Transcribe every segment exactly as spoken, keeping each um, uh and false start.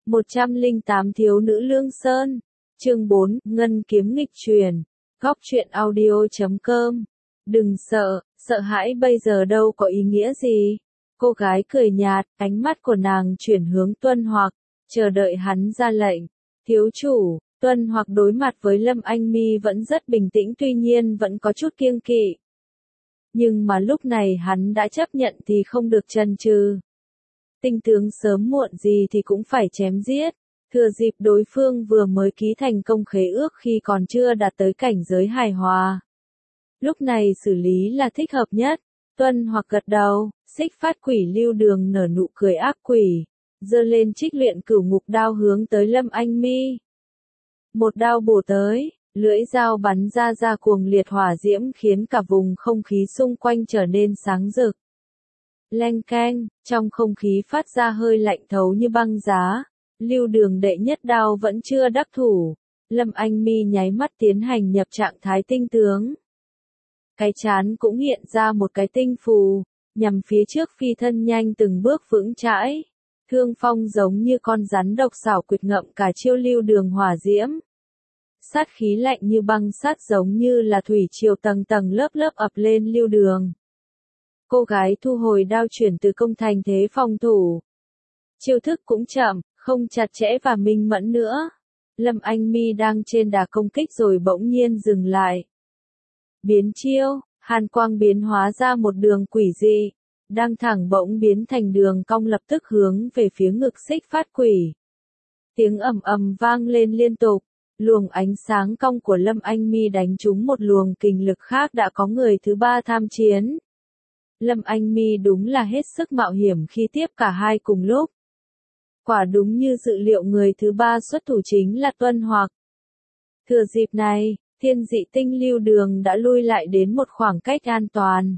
một trăm lẻ tám Thiếu nữ Lương Sơn. Chương bốn, Ngân kiếm nghịch truyền. Góc truyện audio chấm com. Đừng sợ, sợ hãi bây giờ đâu có ý nghĩa gì. Cô gái cười nhạt, ánh mắt của nàng chuyển hướng Tuân Hoặc, chờ đợi hắn ra lệnh. Thiếu chủ, Tuân Hoặc đối mặt với Lâm Anh Mi vẫn rất bình tĩnh, tuy nhiên vẫn có chút kiêng kỵ. Nhưng mà lúc này hắn đã chấp nhận thì không được chần chừ. Tinh tướng sớm muộn gì thì cũng phải chém giết, thừa dịp đối phương vừa mới ký thành công khế ước khi còn chưa đạt tới cảnh giới hài hòa. Lúc này xử lý là thích hợp nhất. Tuân Hoặc gật đầu, Xích Phát Quỷ Lưu Đường nở nụ cười ác quỷ, giơ lên trích luyện cửu ngục đao hướng tới Lâm Anh Mi. Một đao bổ tới, lưỡi dao bắn ra ra cuồng liệt hỏa diễm khiến cả vùng không khí xung quanh trở nên sáng rực. Leng keng, trong không khí phát ra hơi lạnh thấu như băng giá. Lưu Đường đệ nhất đao vẫn chưa đắc thủ, Lâm Anh Mi nháy mắt tiến hành nhập trạng thái tinh tướng. Cái chán cũng hiện ra một cái tinh phù, nhằm phía trước phi thân nhanh từng bước vững chãi. Thương phong giống như con rắn độc xảo quyệt ngậm cả chiêu Lưu Đường hỏa diễm. Sát khí lạnh như băng sát giống như là thủy triều tầng tầng lớp lớp ập lên Lưu Đường. Cô gái thu hồi đao chuyển từ công thành thế phòng thủ. Chiêu thức cũng chậm, không chặt chẽ và minh mẫn nữa. Lâm Anh Mi đang trên đà công kích rồi bỗng nhiên dừng lại. Biến chiêu, hàn quang biến hóa ra một đường quỷ dị, đang thẳng bỗng biến thành đường cong lập tức hướng về phía ngực Xích Phát Quỷ. Tiếng ầm ầm vang lên liên tục, luồng ánh sáng cong của Lâm Anh Mi đánh trúng một luồng kình lực khác đã có người thứ ba tham chiến. Lâm Anh Mi đúng là hết sức mạo hiểm khi tiếp cả hai cùng lúc. Quả đúng như dự liệu, người thứ ba xuất thủ chính là Tuân Hoặc. Thừa dịp này, thiên dị tinh Lưu Đường đã lui lại đến một khoảng cách an toàn.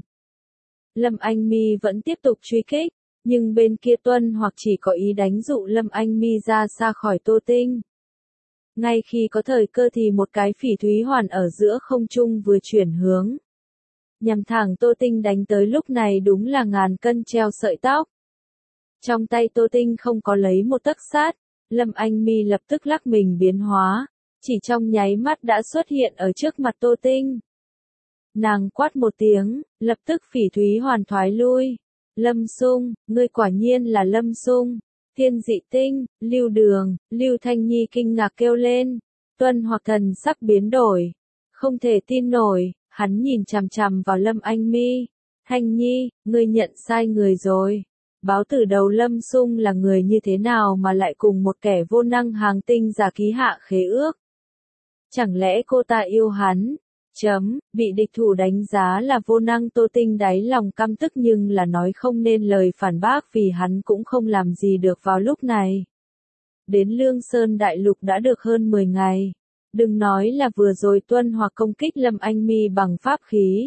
Lâm Anh Mi vẫn tiếp tục truy kích, nhưng bên kia Tuân Hoặc chỉ có ý đánh dụ Lâm Anh Mi ra xa khỏi Tô Tinh. Ngay khi có thời cơ thì một cái phỉ thúy hoàn ở giữa không trung vừa chuyển hướng, nhằm thẳng Tô Tinh đánh tới, lúc này đúng là ngàn cân treo sợi tóc. Trong tay Tô Tinh không có lấy một tấc sát, Lâm Anh Mi lập tức lắc mình biến hóa, chỉ trong nháy mắt đã xuất hiện ở trước mặt Tô Tinh. Nàng quát một tiếng, lập tức phỉ thúy hoàn thoái lui. Lâm Xung, ngươi quả nhiên là Lâm Xung. Thiên dị tinh, Lưu Đường, Lưu Thanh Nhi kinh ngạc kêu lên. Tuân Hoặc thần sắc biến đổi, không thể tin nổi, hắn nhìn chằm chằm vào Lâm Anh Mi. Thanh Nhi, ngươi nhận sai người rồi. Báo từ đầu Lâm Xung là người như thế nào mà lại cùng một kẻ vô năng hàng tinh giả ký hạ khế ước? Chẳng lẽ cô ta yêu hắn? Chấm, bị địch thủ đánh giá là vô năng. Tô Tinh đáy lòng căm tức nhưng là nói không nên lời phản bác vì hắn cũng không làm gì được vào lúc này. Đến Lương Sơn Đại Lục đã được hơn mười ngày. Đừng nói là vừa rồi Tuân Hoặc công kích Lâm Anh Mi bằng pháp khí.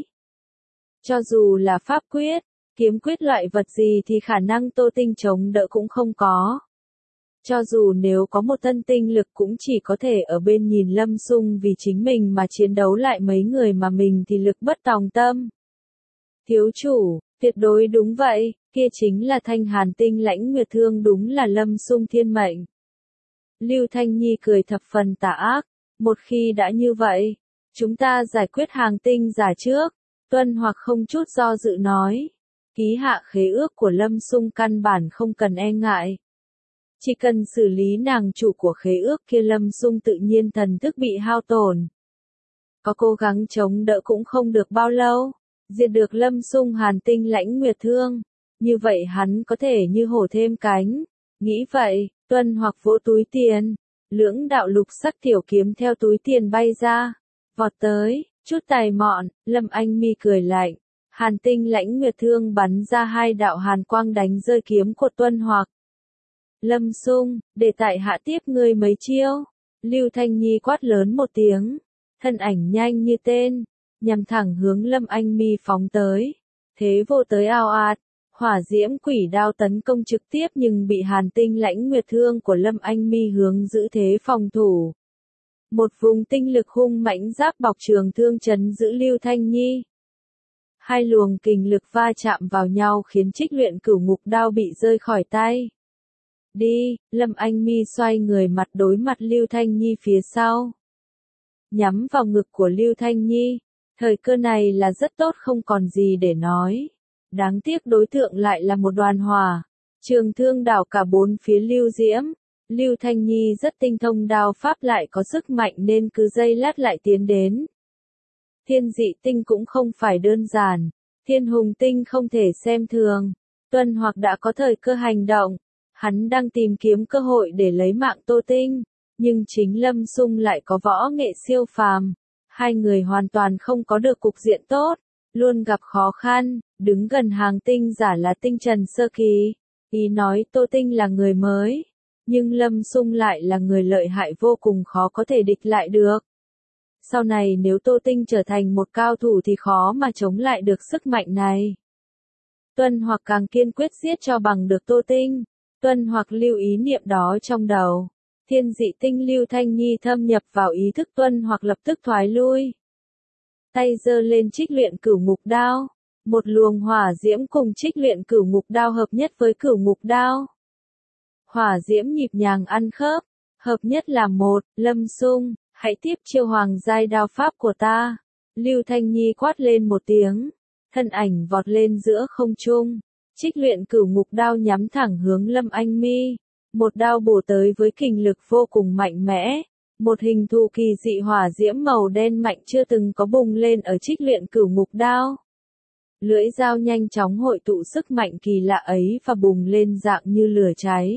Cho dù là pháp quyết, kiếm quyết loại vật gì thì khả năng Tô Tinh chống đỡ cũng không có. Cho dù nếu có một thân tinh lực cũng chỉ có thể ở bên nhìn Lâm Xung, vì chính mình mà chiến đấu lại mấy người mà mình thì lực bất tòng tâm. Thiếu chủ, tuyệt đối đúng vậy, kia chính là Thanh Hàn Tinh Lãnh Nguyệt Thương, đúng là Lâm Xung thiên mệnh. Lưu Thanh Nhi cười thập phần tà ác, một khi đã như vậy, chúng ta giải quyết hàng tinh giả trước. Tuân Hoặc không chút do dự nói, ký hạ khế ước của Lâm Xung căn bản không cần e ngại. Chỉ cần xử lý nàng chủ của khế ước kia, Lâm Xung tự nhiên thần thức bị hao tổn. Có cố gắng chống đỡ cũng không được bao lâu, diệt được Lâm Xung Hàn Tinh Lãnh Nguyệt Thương, như vậy hắn có thể như hổ thêm cánh. Nghĩ vậy, Tuân Hoặc vỗ túi tiền, lưỡng đạo lục sắc tiểu kiếm theo túi tiền bay ra, vọt tới, chút tài mọn. Lâm Anh Mi cười lạnh, Hàn Tinh Lãnh Nguyệt Thương bắn ra hai đạo hàn quang đánh rơi kiếm của Tuân Hoặc. Lâm Xung, để tại hạ tiếp ngươi mấy chiêu. Lưu Thanh Nhi quát lớn một tiếng, thân ảnh nhanh như tên, nhằm thẳng hướng Lâm Anh Mi phóng tới. Thế vô tới ao ạt, hỏa diễm quỷ đao tấn công trực tiếp nhưng bị Hàn Tinh Lãnh Nguyệt Thương của Lâm Anh Mi hướng giữ thế phòng thủ. Một vùng tinh lực hung mãnh giáp bọc trường thương trấn giữ Lưu Thanh Nhi. Hai luồng kình lực va chạm vào nhau khiến trích luyện cửu ngục đao bị rơi khỏi tay. Đi, Lâm Anh Mi xoay người mặt đối mặt Lưu Thanh Nhi phía sau. Nhắm vào ngực của Lưu Thanh Nhi. Thời cơ này là rất tốt không còn gì để nói. Đáng tiếc đối tượng lại là một đoàn hỏa. Trường thương đảo cả bốn phía Lưu Diễm. Lưu Thanh Nhi rất tinh thông đao pháp lại có sức mạnh nên cứ giây lát lại tiến đến. Thiên dị tinh cũng không phải đơn giản. Thiên hùng tinh không thể xem thường. Tuân Hoặc đã có thời cơ hành động. Hắn đang tìm kiếm cơ hội để lấy mạng Tô Tinh. Nhưng chính Lâm Sung lại có võ nghệ siêu phàm. Hai người hoàn toàn không có được cục diện tốt. Luôn gặp khó khăn. Đứng gần hàng tinh giả là tinh trần sơ kỳ. Ý nói Tô Tinh là người mới. Nhưng Lâm Sung lại là người lợi hại vô cùng khó có thể địch lại được. Sau này nếu Tô Tinh trở thành một cao thủ thì khó mà chống lại được sức mạnh này. Tuân Hoặc càng kiên quyết giết cho bằng được Tô Tinh. Tuân Hoặc lưu ý niệm đó trong đầu. Thiên dị tinh Lưu Thanh Nhi thâm nhập vào ý thức Tuân Hoặc lập tức thoái lui. Tay giơ lên trích luyện cửu ngục đao. Một luồng hỏa diễm cùng trích luyện cửu ngục đao hợp nhất với cửu ngục đao. Hỏa diễm nhịp nhàng ăn khớp. Hợp nhất là một, Lâm Sung, hãy tiếp chiêu hoàng giai đao pháp của ta. Lưu Thanh Nhi quát lên một tiếng. Thân ảnh vọt lên giữa không trung. Trích luyện cửu ngục đao nhắm thẳng hướng Lâm Anh Mi. Một đao bổ tới với kình lực vô cùng mạnh mẽ. Một hình thù kỳ dị hỏa diễm màu đen mạnh chưa từng có bùng lên ở trích luyện cửu ngục đao. Lưỡi dao nhanh chóng hội tụ sức mạnh kỳ lạ ấy và bùng lên dạng như lửa cháy.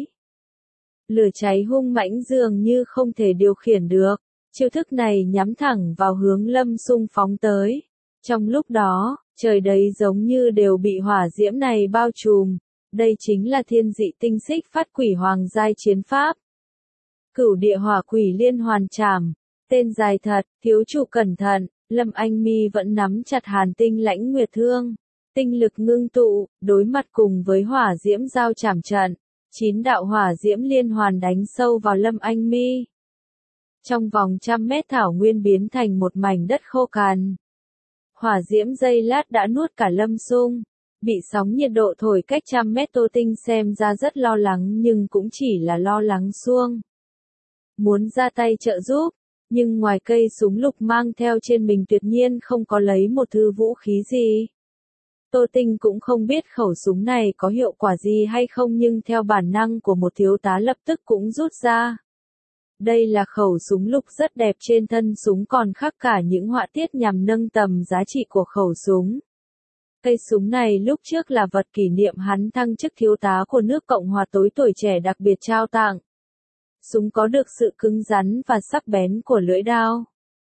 Lửa cháy hung mãnh dường như không thể điều khiển được. Chiêu thức này nhắm thẳng vào hướng Lâm Sung phóng tới. Trong lúc đó, trời đấy giống như đều bị hỏa diễm này bao trùm. Đây chính là thiên dị tinh xích phát quỷ hoàng giai chiến pháp. Cửu địa hỏa quỷ liên hoàn trảm. Tên dài thật, thiếu chủ cẩn thận. Lâm Anh Mi vẫn nắm chặt hàn tinh lãnh nguyệt thương. Tinh lực ngưng tụ, đối mặt cùng với hỏa diễm giao trảm trận. Chín đạo hỏa diễm liên hoàn đánh sâu vào Lâm Anh Mi. Trong vòng trăm mét thảo nguyên biến thành một mảnh đất khô cằn. Hỏa diễm giây lát đã nuốt cả Lâm Sung. Bị sóng nhiệt độ thổi cách trăm mét Tô Tinh xem ra rất lo lắng nhưng cũng chỉ là lo lắng suông. Muốn ra tay trợ giúp, nhưng ngoài cây súng lục mang theo trên mình tuyệt nhiên không có lấy một thứ vũ khí gì. Tô Tinh cũng không biết khẩu súng này có hiệu quả gì hay không nhưng theo bản năng của một thiếu tá lập tức cũng rút ra. Đây là khẩu súng lục rất đẹp trên thân súng còn khác cả những họa tiết nhằm nâng tầm giá trị của khẩu súng. Cây súng này lúc trước là vật kỷ niệm hắn thăng chức thiếu tá của nước Cộng hòa tối tuổi trẻ đặc biệt trao tặng. Súng có được sự cứng rắn và sắc bén của lưỡi đao.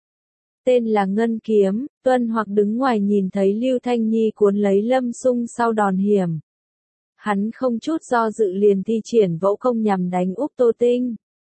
Tên là Ngân Kiếm, Tuân Hoặc đứng ngoài nhìn thấy Lưu Thanh Nhi cuốn lấy Lâm Sung sau đòn hiểm. Hắn không chút do dự liền thi triển võ công nhằm đánh úp Tô Tinh.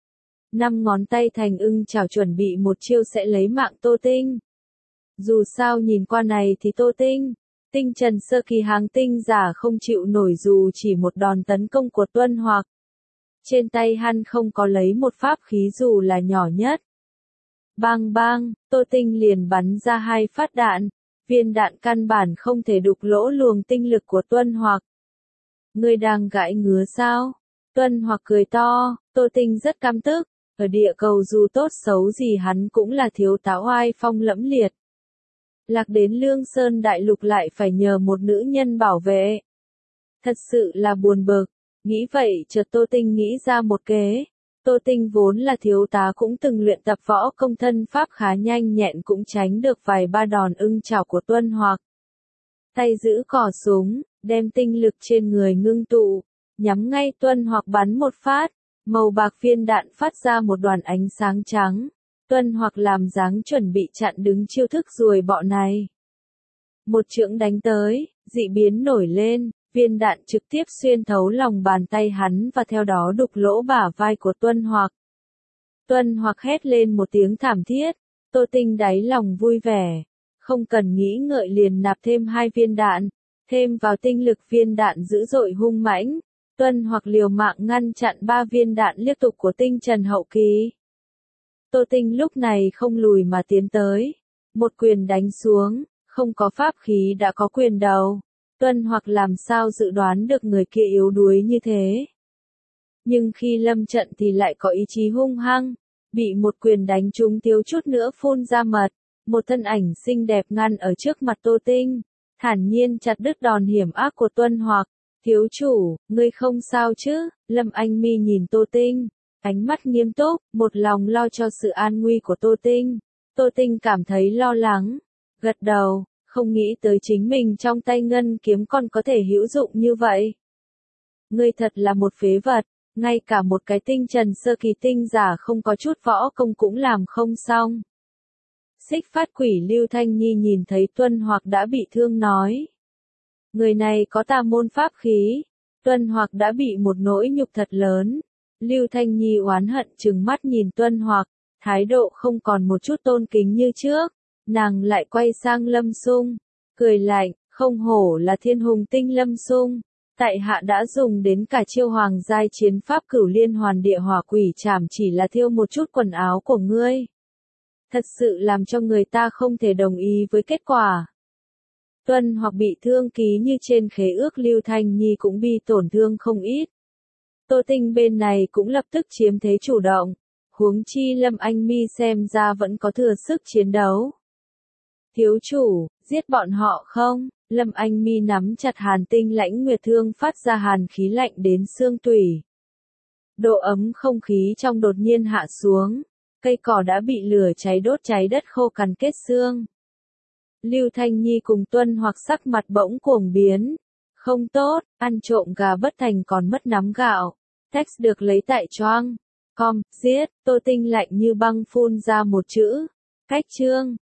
Năm ngón tay thành ưng chảo chuẩn bị một chiêu sẽ lấy mạng Tô Tinh. Dù sao nhìn qua này thì Tô Tinh, tinh trần sơ kỳ hàng tinh giả không chịu nổi dù chỉ một đòn tấn công của Tuân Hoặc. Trên tay hắn không có lấy một pháp khí dù là nhỏ nhất. Bang bang, Tô Tinh liền bắn ra hai phát đạn. Viên đạn căn bản không thể đục lỗ luồng tinh lực của Tuân Hoặc. Ngươi đang gãi ngứa sao? Tuân Hoặc cười to, Tô Tinh rất căm tức. Ở địa cầu dù tốt xấu gì hắn cũng là thiếu tá oai phong lẫm liệt. Lạc đến Lương Sơn Đại Lục lại phải nhờ một nữ nhân bảo vệ. Thật sự là buồn bực. Nghĩ vậy chợt Tô Tinh nghĩ ra một kế. Tô Tinh vốn là thiếu tá cũng từng luyện tập võ công thân pháp khá nhanh nhẹn cũng tránh được vài ba đòn ưng chảo của Tuân Hoặc. Tay giữ cò súng, đem tinh lực trên người ngưng tụ, nhắm ngay Tuân Hoặc bắn một phát, màu bạc viên đạn phát ra một đoàn ánh sáng trắng. Tuân Hoặc làm dáng chuẩn bị chặn đứng chiêu thức ruồi bọ này. Một chưởng đánh tới, dị biến nổi lên. Viên đạn trực tiếp xuyên thấu lòng bàn tay hắn và theo đó đục lỗ bả vai của Tuân Hoặc. Tuân Hoặc hét lên một tiếng thảm thiết. Tô Tinh đáy lòng vui vẻ. Không cần nghĩ ngợi liền nạp thêm hai viên đạn. Thêm vào tinh lực viên đạn dữ dội hung mãnh. Tuân Hoặc liều mạng ngăn chặn ba viên đạn liên tục của tinh trần hậu kỳ. Tô Tinh lúc này không lùi mà tiến tới. Một quyền đánh xuống. Không có pháp khí đã có quyền đầu. Tuân Hoặc làm sao dự đoán được người kia yếu đuối như thế. Nhưng khi lâm trận thì lại có ý chí hung hăng, bị một quyền đánh trúng thiếu chút nữa phun ra mật, một thân ảnh xinh đẹp ngăn ở trước mặt Tô Tinh, thản nhiên chặt đứt đòn hiểm ác của Tuân Hoặc. Thiếu chủ, ngươi không sao chứ? Lâm Anh Mi nhìn Tô Tinh, ánh mắt nghiêm túc, một lòng lo cho sự an nguy của Tô Tinh. Tô Tinh cảm thấy lo lắng, gật đầu, không nghĩ tới chính mình trong tay ngân kiếm còn có thể hữu dụng như vậy. Ngươi thật là một phế vật, ngay cả một cái tinh trần sơ kỳ tinh giả không có chút võ công cũng làm không xong. Xích Phát Quỷ Lưu Thanh Nhi nhìn thấy Tuân Hoặc đã bị thương nói. Người này có tà môn pháp khí. Tuân Hoặc đã bị một nỗi nhục thật lớn. Lưu Thanh Nhi oán hận trừng mắt nhìn Tuân Hoặc, thái độ không còn một chút tôn kính như trước. Nàng lại quay sang Lâm Sung, cười lạnh, không hổ là thiên hùng tinh Lâm Sung. Tại hạ đã dùng đến cả chiêu hoàng giai chiến pháp Cửu Liên Hoàn Địa Hỏa Quỷ Trảm chỉ là thiêu một chút quần áo của ngươi. Thật sự làm cho người ta không thể đồng ý với kết quả. Tuân Hoặc bị thương ký như trên khế ước, Lưu Thanh Nhi cũng bị tổn thương không ít. Tô Tinh bên này cũng lập tức chiếm thế chủ động, huống chi Lâm Anh Mi xem ra vẫn có thừa sức chiến đấu. Thiếu chủ, giết bọn họ không? Lâm Anh Mi nắm chặt hàn tinh lãnh nguyệt thương phát ra hàn khí lạnh đến xương tủy. Độ ấm không khí trong đột nhiên hạ xuống, cây cỏ đã bị lửa cháy đốt cháy đất khô cằn kết xương. Lưu Thanh Nhi cùng Tuân Hoặc sắc mặt bỗng cuồng biến. Không tốt, ăn trộm gà bất thành còn mất nắm gạo. Text được lấy tại choang. Com, giết, Tô Tinh lạnh như băng phun ra một chữ. Cách chương.